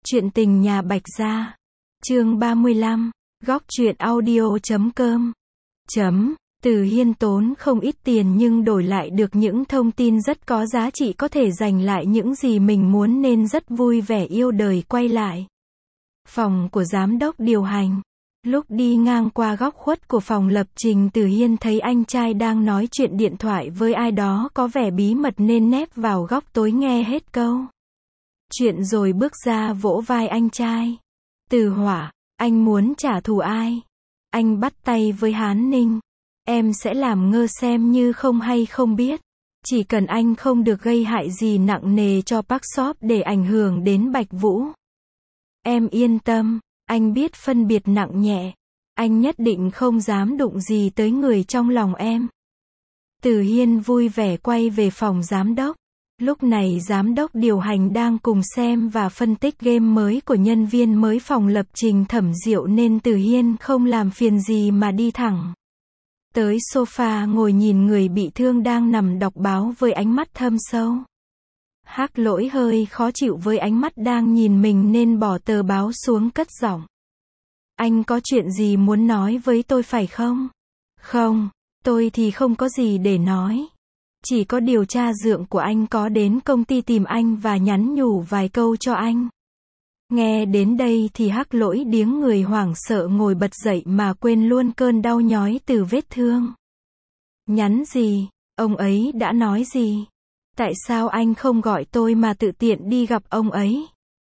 Chuyện tình nhà Bạch Gia. Chương 35. Góc truyện audio.com. Từ Hiên tốn không ít tiền nhưng đổi lại được những thông tin rất có giá trị, có thể giành lại những gì mình muốn nên rất vui vẻ yêu đời quay lại phòng của giám đốc điều hành. Lúc đi ngang qua góc khuất của phòng lập trình, Từ Hiên thấy anh trai đang nói chuyện điện thoại với ai đó có vẻ bí mật nên nép vào góc tối nghe hết câu chuyện rồi bước ra vỗ vai anh trai. Từ Hỏa, anh muốn trả thù ai? Anh bắt tay với Hán Ninh. Em sẽ làm ngơ xem như không hay không biết. Chỉ cần anh không được gây hại gì nặng nề cho Park Shop để ảnh hưởng đến Bạch Vũ. Em yên tâm, anh biết phân biệt nặng nhẹ. Anh nhất định không dám đụng gì tới người trong lòng em. Từ Hiên vui vẻ quay về phòng giám đốc. Lúc này giám đốc điều hành đang cùng xem và phân tích game mới của nhân viên mới phòng lập trình Thẩm Diệu nên Từ Hiên không làm phiền gì mà đi thẳng tới sofa ngồi nhìn người bị thương đang nằm đọc báo với ánh mắt thâm sâu. Hắc Lỗi hơi khó chịu với ánh mắt đang nhìn mình nên bỏ tờ báo xuống cất giọng. Anh có chuyện gì muốn nói với tôi phải không? Không, tôi thì không có gì để nói. Chỉ có điều cha dượng của anh có đến công ty tìm anh và nhắn nhủ vài câu cho anh. Nghe đến đây thì Hắc Lỗi điếng người hoảng sợ ngồi bật dậy mà quên luôn cơn đau nhói từ vết thương. Nhắn gì? Ông ấy đã nói gì? Tại sao anh không gọi tôi mà tự tiện đi gặp ông ấy?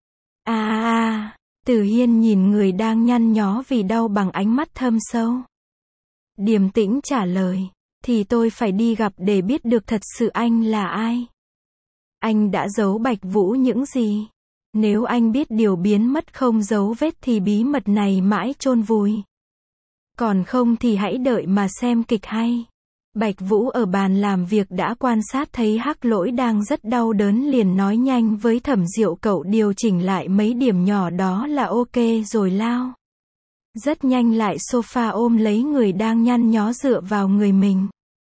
Từ Hiên nhìn người đang nhăn nhó vì đau bằng ánh mắt thâm sâu. Điềm tĩnh trả lời. Thì tôi phải đi gặp để biết được thật sự anh là ai. Anh đã giấu Bạch Vũ những gì? Nếu anh biết điều biến mất không dấu vết thì bí mật này mãi chôn vùi. Còn không thì hãy đợi mà xem kịch hay. Bạch Vũ ở bàn làm việc đã quan sát thấy Hắc Lỗi đang rất đau đớn liền nói nhanh với Thẩm Diệu, cậu điều chỉnh lại mấy điểm nhỏ đó là ok rồi lao rất nhanh lại sofa ôm lấy người đang nhăn nhó dựa vào người mình.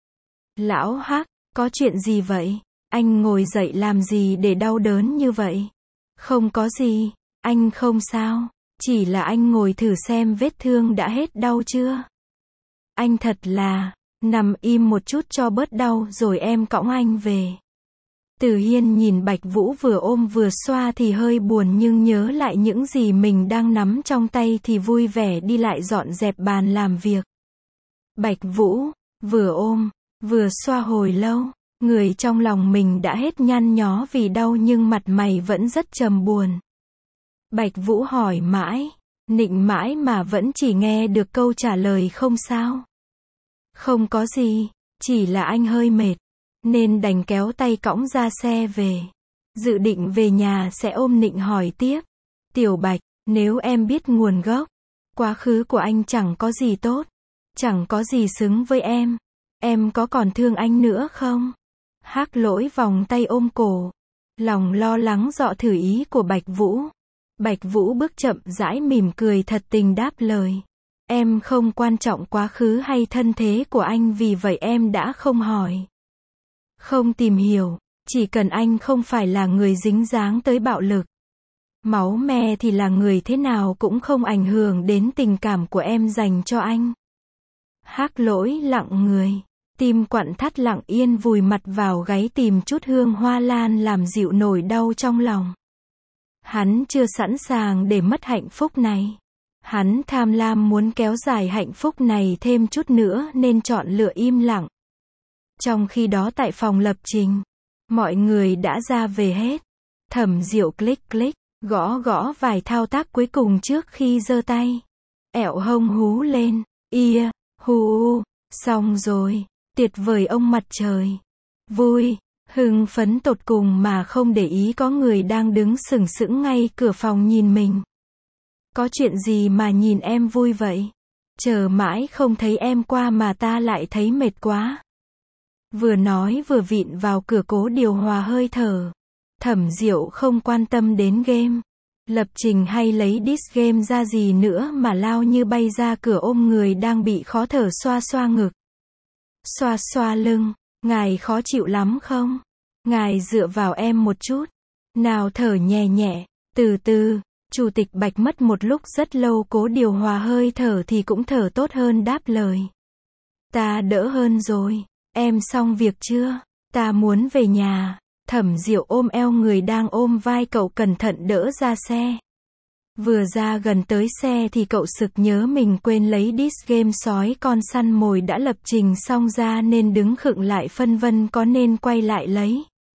Lão Hắc, có chuyện gì vậy? Anh ngồi dậy làm gì để đau đớn như vậy? Không có gì, anh không sao. Chỉ là anh ngồi thử xem vết thương đã hết đau chưa. Anh thật là, nằm im một chút cho bớt đau rồi em cõng anh về. Từ Hiên nhìn Bạch Vũ vừa ôm vừa xoa thì hơi buồn nhưng nhớ lại những gì mình đang nắm trong tay thì vui vẻ đi lại dọn dẹp bàn làm việc. Bạch Vũ, vừa ôm, vừa xoa hồi lâu, người trong lòng mình đã hết nhăn nhó vì đau nhưng mặt mày vẫn rất trầm buồn. Bạch Vũ hỏi mãi, nịnh mãi mà vẫn chỉ nghe được câu trả lời không sao. Không có gì, chỉ là anh hơi mệt, nên đành kéo tay cõng ra xe về. Dự định về nhà sẽ ôm nịnh hỏi tiếp. Tiểu Bạch, nếu em biết nguồn gốc, quá khứ của anh chẳng có gì tốt, chẳng có gì xứng với em có còn thương anh nữa không? Hắc Lỗi vòng tay ôm cổ, lòng lo lắng dọ thử ý của Bạch Vũ. Bạch Vũ bước chậm rãi mỉm cười thật tình đáp lời. Em không quan trọng quá khứ hay thân thế của anh, vì vậy em đã không hỏi, không tìm hiểu, chỉ cần anh không phải là người dính dáng tới bạo lực, máu me thì là người thế nào cũng không ảnh hưởng đến tình cảm của em dành cho anh. Hắc Lỗi lặng người, tim quặn thắt lặng yên vùi mặt vào gáy tìm chút hương hoa lan làm dịu nỗi đau trong lòng. Hắn chưa sẵn sàng để mất hạnh phúc này. Hắn tham lam muốn kéo dài hạnh phúc này thêm chút nữa nên chọn lựa im lặng. Trong khi đó tại phòng lập trình, mọi người đã ra về hết. Thẩm Diệu click click, gõ gõ vài thao tác cuối cùng trước khi giơ tay. Ẹo hông hú lên, ia, hù, xong rồi, tuyệt vời ông mặt trời. Vui, hưng phấn tột cùng mà không để ý có người đang đứng sừng sững ngay cửa phòng nhìn mình. Có chuyện gì mà nhìn em vui vậy? Chờ mãi không thấy em qua mà ta lại thấy mệt quá. Vừa nói vừa vịn vào cửa cố điều hòa hơi thở. Thẩm Diệu không quan tâm đến game, lập trình hay lấy disk game ra gì nữa mà lao như bay ra cửa ôm người đang bị khó thở, xoa xoa ngực, xoa xoa lưng. Ngài khó chịu lắm không? Ngài dựa vào em một chút. Nào thở nhẹ nhẹ, từ từ. Chủ tịch Bạch mất một lúc rất lâu cố điều hòa hơi thở thì cũng thở tốt hơn đáp lời. Ta đỡ hơn rồi. Em xong việc chưa? Ta muốn về nhà. Thẩm Diệu ôm eo người đang ôm vai cậu cẩn thận đỡ ra xe. Vừa ra gần tới xe thì cậu sực nhớ mình quên lấy disk game sói con săn mồi đã lập trình xong ra nên đứng khựng lại phân vân có nên quay lại lấy.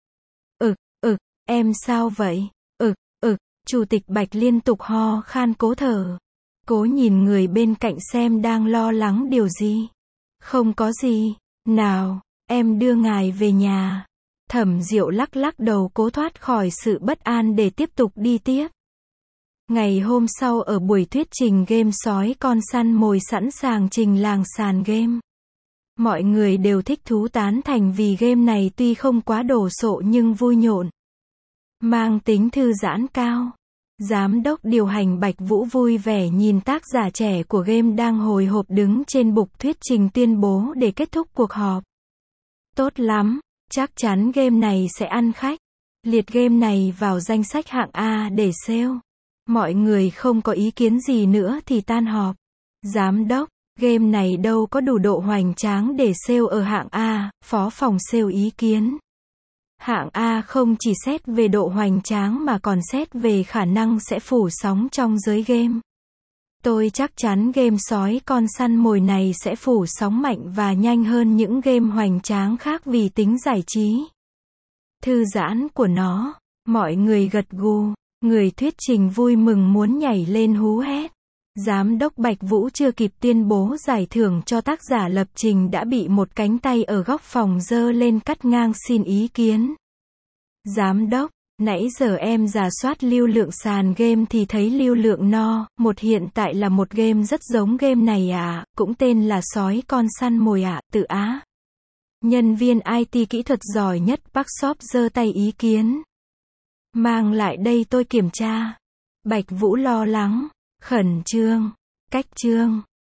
Em sao vậy? Chủ tịch Bạch liên tục ho khan cố thở. Cố nhìn người bên cạnh xem đang lo lắng điều gì. Không có gì. Nào, em đưa ngài về nhà. Thẩm Diệu lắc lắc đầu cố thoát khỏi sự bất an để tiếp tục đi tiếp. Ngày hôm sau ở buổi thuyết trình game sói con săn mồi sẵn sàng trình làng sàn game. Mọi người đều thích thú tán thành vì game này tuy không quá đồ sộ nhưng vui nhộn. Mang tính thư giãn cao. Giám đốc điều hành Bạch Vũ vui vẻ nhìn tác giả trẻ của game đang hồi hộp đứng trên bục thuyết trình tuyên bố để kết thúc cuộc họp. Tốt lắm, chắc chắn game này sẽ ăn khách. Liệt game này vào danh sách hạng A để sale. Mọi người không có ý kiến gì nữa thì tan họp. Giám đốc, game này đâu có đủ độ hoành tráng để sale ở hạng A, phó phòng sale ý kiến. Hạng A không chỉ xét về độ hoành tráng mà còn xét về khả năng sẽ phủ sóng trong giới game. Tôi chắc chắn game sói con săn mồi này sẽ phủ sóng mạnh và nhanh hơn những game hoành tráng khác vì tính giải trí thư giãn của nó. Mọi người gật gù. Người thuyết trình vui mừng muốn nhảy lên hú hét. Giám đốc Bạch Vũ chưa kịp tuyên bố giải thưởng cho tác giả lập trình đã bị một cánh tay ở góc phòng giơ lên cắt ngang xin ý kiến. Giám đốc, nãy giờ em rà soát lưu lượng sàn game thì thấy lưu lượng no, một hiện tại là một game rất giống game này à, cũng tên là sói con săn mồi à, tự á. Nhân viên IT kỹ thuật giỏi nhất Park Shop giơ tay ý kiến. Mang lại đây tôi kiểm tra. Bạch Vũ lo lắng, khẩn trương, cách trương.